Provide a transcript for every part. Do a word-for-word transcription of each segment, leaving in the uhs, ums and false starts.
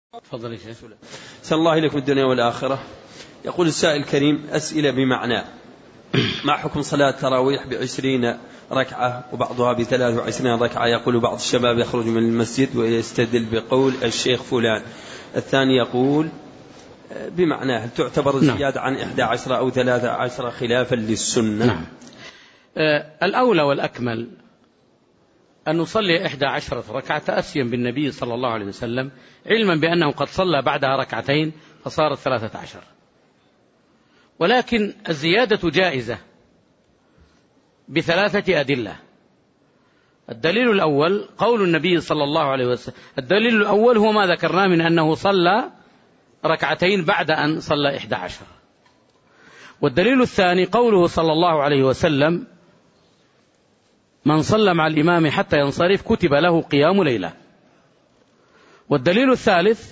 تفضل يا شيخ. سأل الله إليكم الدنيا والآخرة. يقول السائل الكريم: أسئلة بمعنى ما حكم صلاة تراويح بعشرين ركعة وبعضها بثلاث وعشرين ركعة؟ يقول بعض الشباب يخرج من المسجد ويستدل بقول الشيخ فلان. الثاني يقول بمعنى هل تعتبر زيادة عن إحدى عشر أو ثلاثة عشر خلافا للسنة؟ نعم. آه الأولى والأكمل أن نصلي إحدى عشرة ركعة تأسيا بالنبي صلى الله عليه وسلم، علما بأنه قد صلى بعدها ركعتين فصارت ثلاثة عشر، ولكن الزيادة جائزة بثلاثة أدلة. الدليل الأول قول النبي صلى الله عليه وسلم، الدليل الأول هو ما ذكرناه من أنه صلى ركعتين بعد أن صلى إحدى عشر. والدليل الثاني قوله صلى الله عليه وسلم: من صلى مع الإمام حتى ينصرف كتب له قيام ليلة. والدليل الثالث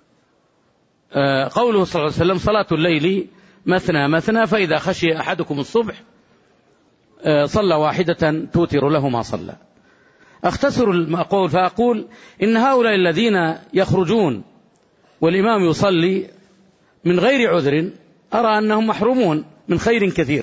قوله صلى الله عليه وسلم: صلاة الليل مثنى مثنى فإذا خشي أحدكم الصبح صلى واحدة توتر له ما صلى. أختصر المقول فأقول إن هؤلاء الذين يخرجون والإمام يصلي من غير عذر أرى أنهم محرومون من خير كثير،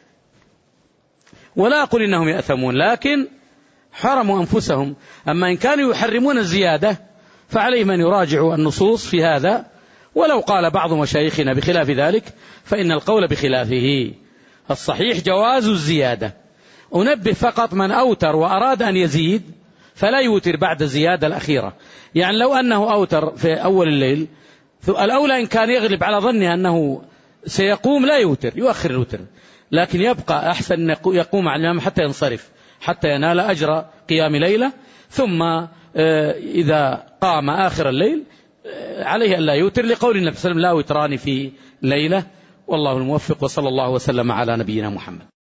ولا أقول إنهم يأثمون، لكن حرموا أنفسهم. أما إن كانوا يحرمون الزيادة فعليهم أن يراجعوا النصوص في هذا، ولو قال بعض مشايخنا بخلاف ذلك فإن القول بخلافه. الصحيح جواز الزيادة. أنبه فقط من أوتر وأراد أن يزيد فلا يوتر بعد الزيادة الأخيرة. يعني لو أنه أوتر في أول الليل، الأولى إن كان يغلب على ظنه أنه سيقوم لا يوتر، يؤخر الوتر، لكن يبقى أحسن أن يقوم على الإمام حتى ينصرف حتى ينال أجر قيام ليلة، ثم إذا قام آخر الليل عليه أن لا يوتر، لقول النبي صلى الله عليه وسلم: لا وتران في ليلة. والله الموفق، وصلى الله وسلم على نبينا محمد.